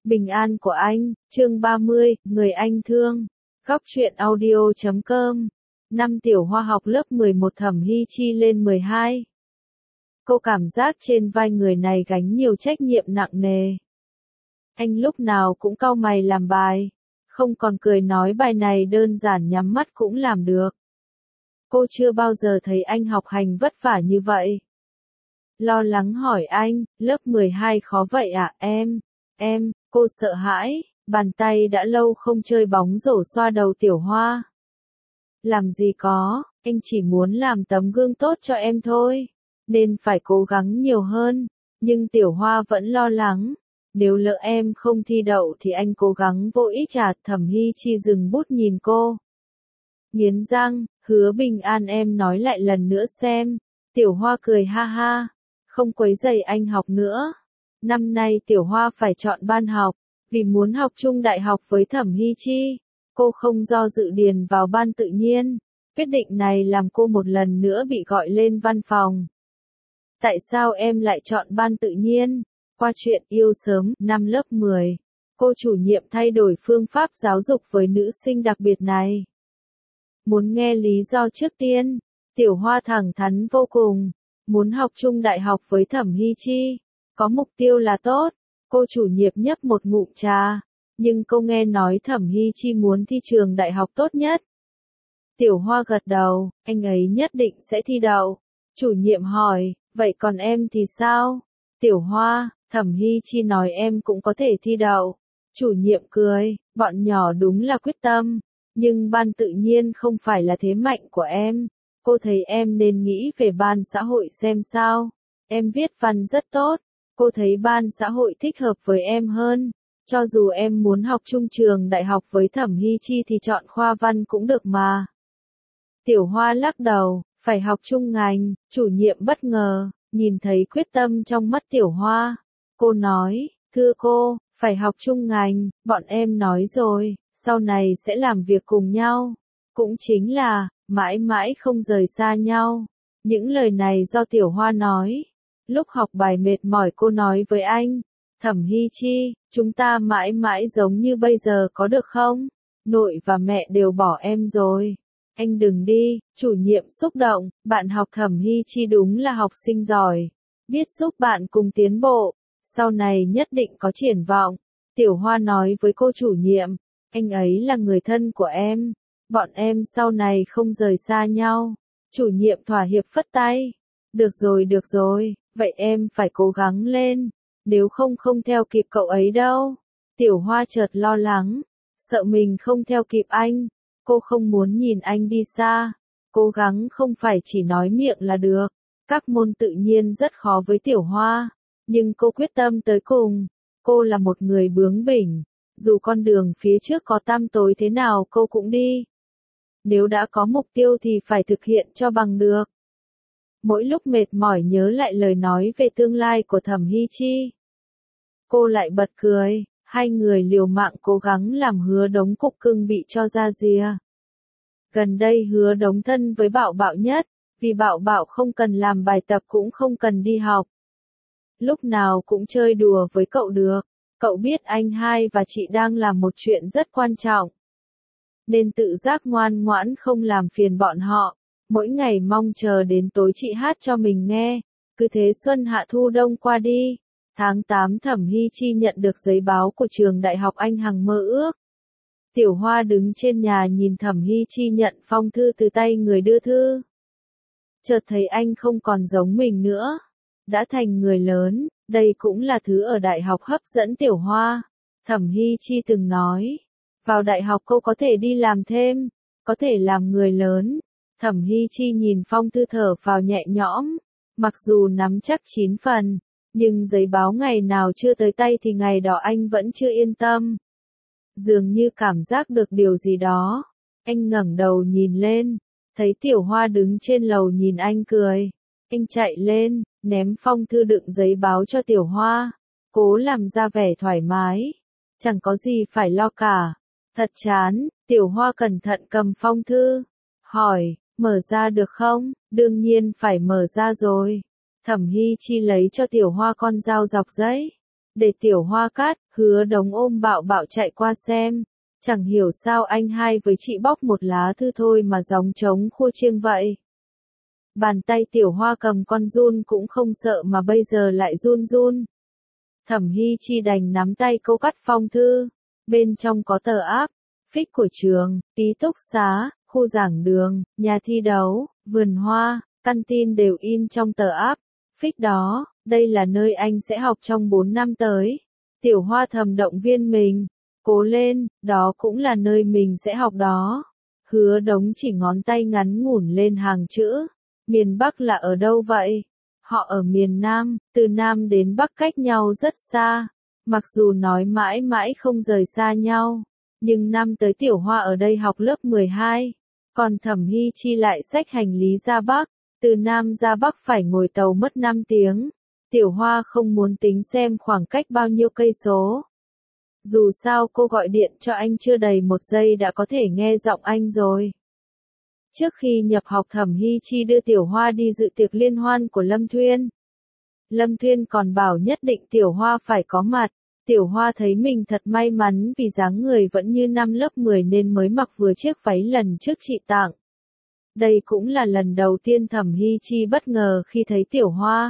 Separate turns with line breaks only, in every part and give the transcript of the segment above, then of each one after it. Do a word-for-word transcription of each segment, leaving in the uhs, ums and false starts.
Bình an của anh, chương ba mươi, người anh thương. Góc truyện audio chấm com. Năm Tiểu Hoa học lớp mười một, Thẩm Hy Chi lên mười hai. Cô cảm giác trên vai người này gánh nhiều trách nhiệm nặng nề. Anh lúc nào cũng cau mày làm bài, không còn cười nói bài này đơn giản nhắm mắt cũng làm được. Cô chưa bao giờ thấy anh học hành vất vả như vậy. Lo lắng hỏi anh, lớp mười hai khó vậy à em? Em, cô sợ hãi, bàn tay đã lâu không chơi bóng rổ xoa đầu Tiểu Hoa. Làm gì có, anh chỉ muốn làm tấm gương tốt cho em thôi, nên phải cố gắng nhiều hơn. Nhưng Tiểu Hoa vẫn lo lắng, nếu lỡ em không thi đậu thì anh cố gắng vô ích à? Thẩm Hy Chi dừng bút nhìn cô. Nghiến răng, hứa bình an em nói lại lần nữa xem. Tiểu Hoa cười ha ha, không quấy rầy anh học nữa. Năm nay Tiểu Hoa phải chọn ban học, vì muốn học chung đại học với Thẩm Hy Chi. Cô không do dự điền vào ban tự nhiên. Quyết định này làm cô một lần nữa bị gọi lên văn phòng. Tại sao em lại chọn ban tự nhiên? Qua chuyện yêu sớm, năm lớp mười, cô chủ nhiệm thay đổi phương pháp giáo dục với nữ sinh đặc biệt này. Muốn nghe lý do trước tiên? Tiểu Hoa thẳng thắn vô cùng, muốn học chung đại học với Thẩm Hy Chi. Có mục tiêu là tốt. Cô chủ nhiệm nhấp một ngụm trà, nhưng cô nghe nói Thẩm Hy Chi muốn thi trường đại học tốt nhất. Tiểu Hoa gật đầu, anh ấy nhất định sẽ thi đậu. Chủ nhiệm hỏi, vậy còn em thì sao? Tiểu Hoa, Thẩm Hy Chi nói em cũng có thể thi đậu. Chủ nhiệm cười, bọn nhỏ đúng là quyết tâm, nhưng ban tự nhiên không phải là thế mạnh của em. Cô thấy em nên nghĩ về ban xã hội xem sao. Em viết văn rất tốt. Cô thấy ban xã hội thích hợp với em hơn. Cho dù em muốn học chung trường đại học với Thẩm Hy Chi thì chọn khoa văn cũng được mà. Tiểu Hoa lắc đầu, phải học chung ngành. Chủ nhiệm bất ngờ, nhìn thấy quyết tâm trong mắt Tiểu Hoa. Cô nói, thưa cô, phải học chung ngành, bọn em nói rồi, sau này sẽ làm việc cùng nhau. Cũng chính là, mãi mãi không rời xa nhau. Những lời này do Tiểu Hoa nói. Lúc học bài mệt mỏi cô nói với anh, Thẩm Hy Chi, chúng ta mãi mãi giống như bây giờ có được không? Nội và mẹ đều bỏ em rồi. Anh đừng đi. Chủ nhiệm xúc động, bạn học Thẩm Hy Chi đúng là học sinh giỏi. Biết giúp bạn cùng tiến bộ, sau này nhất định có triển vọng. Tiểu Hoa nói với cô chủ nhiệm, anh ấy là người thân của em. Bọn em sau này không rời xa nhau. Chủ nhiệm thỏa hiệp phất tay. Được rồi được rồi. Vậy em phải cố gắng lên, nếu không không theo kịp cậu ấy đâu. Tiểu Hoa chợt lo lắng, sợ mình không theo kịp anh. Cô không muốn nhìn anh đi xa. Cố gắng không phải chỉ nói miệng là được. Các môn tự nhiên rất khó với Tiểu Hoa, nhưng cô quyết tâm tới cùng. Cô là một người bướng bỉnh, dù con đường phía trước có tăm tối thế nào cô cũng đi. Nếu đã có mục tiêu thì phải thực hiện cho bằng được. Mỗi lúc mệt mỏi nhớ lại lời nói về tương lai của Thẩm Hy Chi. Cô lại bật cười, hai người liều mạng cố gắng làm Hứa Đống cục cưng bị cho ra rìa. Gần đây Hứa Đống thân với Bảo Bảo nhất, vì Bảo Bảo không cần làm bài tập cũng không cần đi học. Lúc nào cũng chơi đùa với cậu được, cậu biết anh hai và chị đang làm một chuyện rất quan trọng. Nên tự giác ngoan ngoãn không làm phiền bọn họ. Mỗi ngày mong chờ đến tối chị hát cho mình nghe. Cứ thế xuân hạ thu đông qua đi. Tháng tám Thẩm Hy Chi nhận được giấy báo của trường đại học anh hằng mơ ước. Tiểu Hoa đứng trên nhà nhìn Thẩm Hy Chi nhận phong thư từ tay người đưa thư. Chợt thấy anh không còn giống mình nữa. Đã thành người lớn, đây cũng là thứ ở đại học hấp dẫn Tiểu Hoa. Thẩm Hy Chi từng nói, vào đại học cô có thể đi làm thêm, có thể làm người lớn. Thẩm Hy Chi nhìn phong thư thở phào nhẹ nhõm, mặc dù nắm chắc chín phần, nhưng giấy báo ngày nào chưa tới tay thì ngày đó anh vẫn chưa yên tâm. Dường như cảm giác được điều gì đó, anh ngẩng đầu nhìn lên, thấy Tiểu Hoa đứng trên lầu nhìn anh cười. Anh chạy lên, ném phong thư đựng giấy báo cho Tiểu Hoa, cố làm ra vẻ thoải mái, chẳng có gì phải lo cả. Thật chán. Tiểu Hoa cẩn thận cầm phong thư, hỏi, mở ra được không? Đương nhiên phải mở ra rồi. Thẩm Hy Chi lấy cho Tiểu Hoa con dao dọc giấy, để Tiểu Hoa cắt. Hứa Đống ôm Bạo Bạo chạy qua xem, chẳng hiểu sao anh hai với chị bóc một lá thư thôi mà gióng trống khua chiêng vậy. Bàn tay Tiểu Hoa cầm con run cũng không sợ mà bây giờ lại run run. Thẩm Hy Chi đành nắm tay cô cắt phong thư, bên trong có tờ áp, phích của trường, ký túc xá, khu giảng đường, nhà thi đấu, vườn hoa, căn tin đều in trong tờ áp, phích đó, đây là nơi anh sẽ học trong bốn năm tới. Tiểu Hoa thầm động viên mình, cố lên, đó cũng là nơi mình sẽ học đó. Hứa Đống chỉ ngón tay ngắn ngủn lên hàng chữ, miền Bắc là ở đâu vậy? Họ ở miền Nam, từ Nam đến Bắc cách nhau rất xa, mặc dù nói mãi mãi không rời xa nhau, nhưng năm tới Tiểu Hoa ở đây học lớp mười hai, còn Thẩm Hy Chi lại xách hành lý ra Bắc, từ Nam ra Bắc phải ngồi tàu mất năm tiếng. Tiểu Hoa không muốn tính xem khoảng cách bao nhiêu cây số. Dù sao cô gọi điện cho anh chưa đầy một giây đã có thể nghe giọng anh rồi. Trước khi nhập học Thẩm Hy Chi đưa Tiểu Hoa đi dự tiệc liên hoan của Lâm Thuyên. Lâm Thuyên còn bảo nhất định Tiểu Hoa phải có mặt. Tiểu Hoa thấy mình thật may mắn vì dáng người vẫn như năm lớp mười nên mới mặc vừa chiếc váy lần trước chị tặng. Đây cũng là lần đầu tiên Thẩm Hy Chi bất ngờ khi thấy Tiểu Hoa.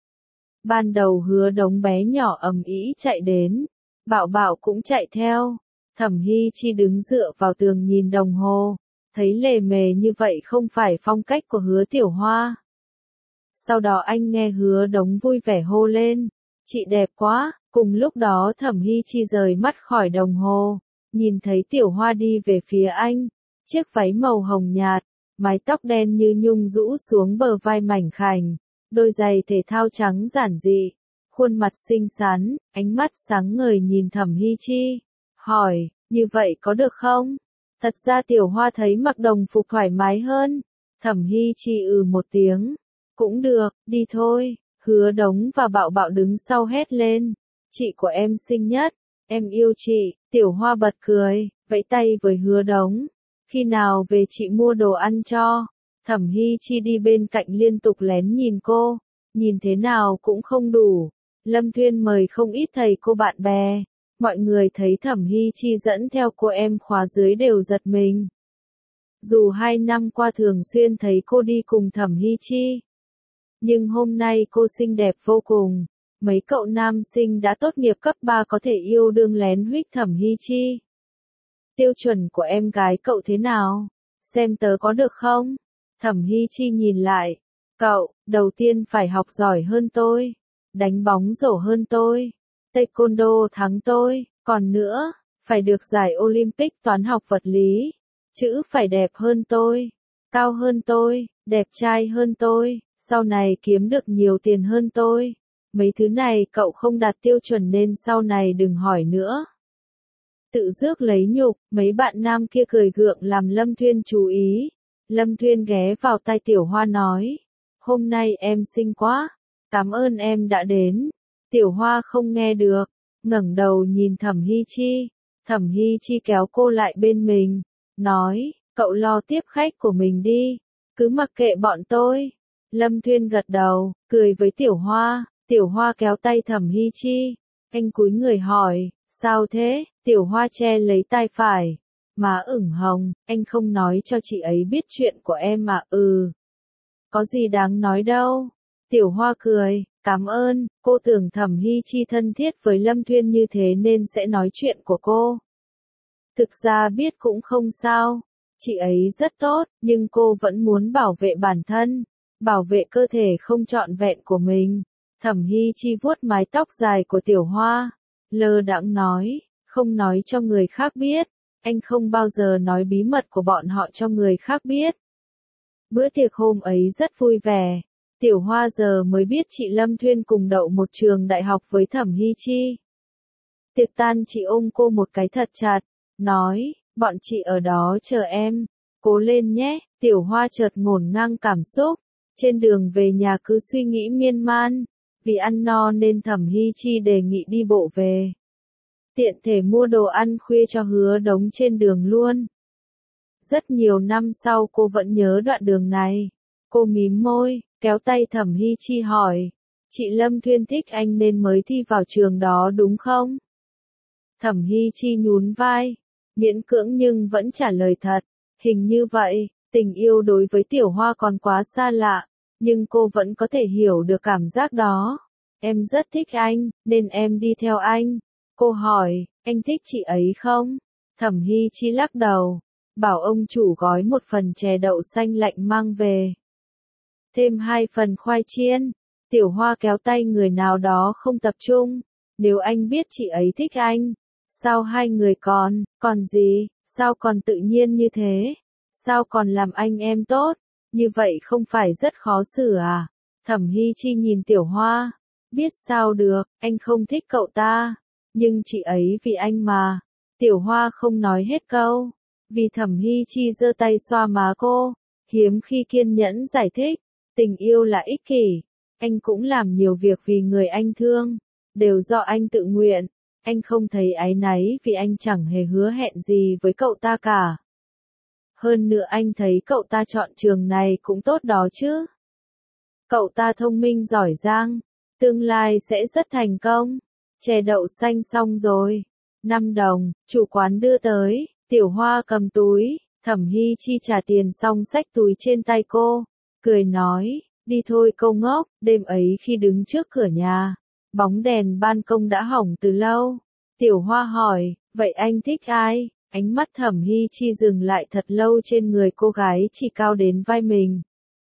Ban đầu Hứa Đống bé nhỏ ầm ĩ chạy đến, Bạo Bạo cũng chạy theo. Thẩm Hy Chi đứng dựa vào tường nhìn đồng hồ, thấy lề mề như vậy không phải phong cách của Hứa Tiểu Hoa. Sau đó anh nghe Hứa Đống vui vẻ hô lên, chị đẹp quá, cùng lúc đó Thẩm Hy Chi rời mắt khỏi đồng hồ, nhìn thấy Tiểu Hoa đi về phía anh, chiếc váy màu hồng nhạt, mái tóc đen như nhung rũ xuống bờ vai mảnh khảnh, đôi giày thể thao trắng giản dị, khuôn mặt xinh xắn, ánh mắt sáng ngời nhìn Thẩm Hy Chi, hỏi, như vậy có được không? Thật ra Tiểu Hoa thấy mặc đồng phục thoải mái hơn. Thẩm Hy Chi ừ một tiếng, cũng được, đi thôi. Hứa Đống và Bạo Bạo đứng sau hét lên, chị của em xinh nhất, em yêu chị. Tiểu Hoa bật cười, vẫy tay với Hứa Đống, khi nào về chị mua đồ ăn cho. Thẩm Hy Chi đi bên cạnh liên tục lén nhìn cô, nhìn thế nào cũng không đủ. Lâm Thuyên mời không ít thầy cô bạn bè, mọi người thấy Thẩm Hy Chi dẫn theo cô em khóa dưới đều giật mình. Dù hai năm qua thường xuyên thấy cô đi cùng Thẩm Hy Chi, nhưng hôm nay cô xinh đẹp vô cùng. Mấy cậu nam sinh đã tốt nghiệp cấp ba có thể yêu đương lén huých Thẩm Hy Chi. Tiêu chuẩn của em gái cậu thế nào? Xem tớ có được không? Thẩm Hy Chi nhìn lại. Cậu, đầu tiên phải học giỏi hơn tôi, đánh bóng rổ hơn tôi, taekwondo thắng tôi, còn nữa, phải được giải Olympic toán học vật lý, chữ phải đẹp hơn tôi, cao hơn tôi, đẹp trai hơn tôi, sau này kiếm được nhiều tiền hơn tôi. Mấy thứ này cậu không đạt tiêu chuẩn nên sau này đừng hỏi nữa. Tự rước lấy nhục, mấy bạn nam kia cười gượng làm Lâm Thuyên chú ý. Lâm Thuyên ghé vào tai Tiểu Hoa nói, hôm nay em xinh quá, cảm ơn em đã đến. Tiểu Hoa không nghe được, ngẩng đầu nhìn Thẩm Hy Chi. Thẩm Hy Chi kéo cô lại bên mình, nói, cậu lo tiếp khách của mình đi, cứ mặc kệ bọn tôi. Lâm Thuyên gật đầu, cười với Tiểu Hoa. Tiểu Hoa kéo tay Thẩm Hy Chi, anh cúi người hỏi, sao thế? Tiểu Hoa che lấy tai phải, má ửng hồng, anh không nói cho chị ấy biết chuyện của em mà. Ừ, có gì đáng nói đâu. Tiểu Hoa cười, cảm ơn, cô tưởng Thẩm Hy Chi thân thiết với Lâm Thuyên như thế nên sẽ nói chuyện của cô. Thực ra biết cũng không sao, chị ấy rất tốt, nhưng cô vẫn muốn bảo vệ bản thân, bảo vệ cơ thể không trọn vẹn của mình. Thẩm Hy Chi vuốt mái tóc dài của Tiểu Hoa, lơ đãng nói, không nói cho người khác biết, anh không bao giờ nói bí mật của bọn họ cho người khác biết. Bữa tiệc hôm ấy rất vui vẻ, Tiểu Hoa giờ mới biết chị Lâm Thuyên cùng đậu một trường đại học với Thẩm Hy Chi. Tiệc tan chị ôm cô một cái thật chặt, nói, bọn chị ở đó chờ em, cố lên nhé. Tiểu Hoa chợt ngổn ngang cảm xúc, trên đường về nhà cứ suy nghĩ miên man. Vì ăn no nên Thẩm Hy Chi đề nghị đi bộ về, tiện thể mua đồ ăn khuya cho Hứa Đống trên đường luôn. Rất nhiều năm sau cô vẫn nhớ đoạn đường này. Cô mím môi, kéo tay Thẩm Hy Chi hỏi, chị Lâm Thuyên thích anh nên mới thi vào trường đó đúng không? Thẩm Hy Chi nhún vai, miễn cưỡng nhưng vẫn trả lời thật, hình như vậy, tình yêu đối với Tiểu Hoa còn quá xa lạ, nhưng cô vẫn có thể hiểu được cảm giác đó. Em rất thích anh, nên em đi theo anh. Cô hỏi, anh thích chị ấy không? Thẩm Hy Chi lắc đầu, bảo ông chủ gói một phần chè đậu xanh lạnh mang về. Thêm hai phần khoai chiên. Tiểu Hoa kéo tay người nào đó không tập trung. Nếu anh biết chị ấy thích anh, sao hai người còn, còn gì, sao còn tự nhiên như thế? Sao còn làm anh em tốt? Như vậy không phải rất khó xử à? Thẩm Hy Chi nhìn Tiểu Hoa. Biết sao được, anh không thích cậu ta. Nhưng chị ấy vì anh mà. Tiểu Hoa không nói hết câu. Vì Thẩm Hy Chi giơ tay xoa má cô. Hiếm khi kiên nhẫn giải thích. Tình yêu là ích kỷ. Anh cũng làm nhiều việc vì người anh thương. Đều do anh tự nguyện. Anh không thấy áy náy vì anh chẳng hề hứa hẹn gì với cậu ta cả. Hơn nữa anh thấy cậu ta chọn trường này cũng tốt đó chứ. Cậu ta thông minh giỏi giang. Tương lai sẽ rất thành công. Chè đậu xanh xong rồi. năm đồng, chủ quán đưa tới. Tiểu Hoa cầm túi. Thẩm Hy Chi trả tiền xong xách túi trên tay cô. Cười nói, đi thôi câu ngốc. Đêm ấy khi đứng trước cửa nhà, bóng đèn ban công đã hỏng từ lâu. Tiểu Hoa hỏi, vậy anh thích ai? Ánh mắt Thẩm Hy Chi dừng lại thật lâu trên người cô gái chỉ cao đến vai mình.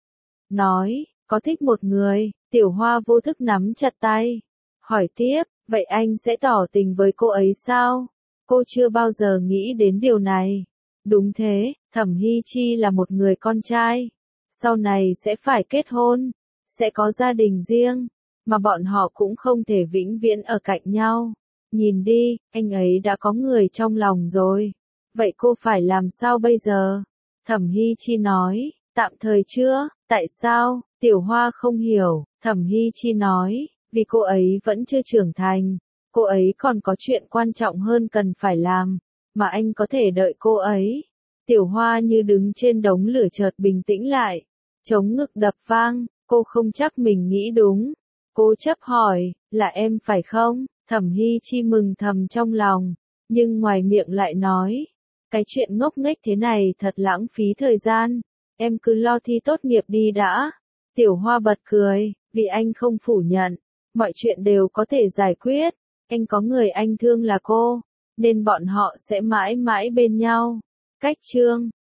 Nói, có thích một người. Tiểu Hoa vô thức nắm chặt tay. Hỏi tiếp, vậy anh sẽ tỏ tình với cô ấy sao? Cô chưa bao giờ nghĩ đến điều này. Đúng thế, Thẩm Hy Chi là một người con trai. Sau này sẽ phải kết hôn, sẽ có gia đình riêng, mà bọn họ cũng không thể vĩnh viễn ở cạnh nhau. Nhìn đi, anh ấy đã có người trong lòng rồi. Vậy cô phải làm sao bây giờ? Thẩm Hy Chi nói, tạm thời chưa, tại sao? Tiểu Hoa không hiểu. Thẩm Hy Chi nói, vì cô ấy vẫn chưa trưởng thành, cô ấy còn có chuyện quan trọng hơn cần phải làm, mà anh có thể đợi cô ấy. Tiểu Hoa như đứng trên đống lửa chợt bình tĩnh lại, chống ngực đập vang, cô không chắc mình nghĩ đúng. Cô chấp hỏi, là em phải không? Thẩm Hy Chi mừng thầm trong lòng, nhưng ngoài miệng lại nói, cái chuyện ngốc nghếch thế này thật lãng phí thời gian, em cứ lo thi tốt nghiệp đi đã. Tiểu Hoa bật cười, vì anh không phủ nhận, mọi chuyện đều có thể giải quyết, anh có người anh thương là cô, nên bọn họ sẽ mãi mãi bên nhau. Cách chương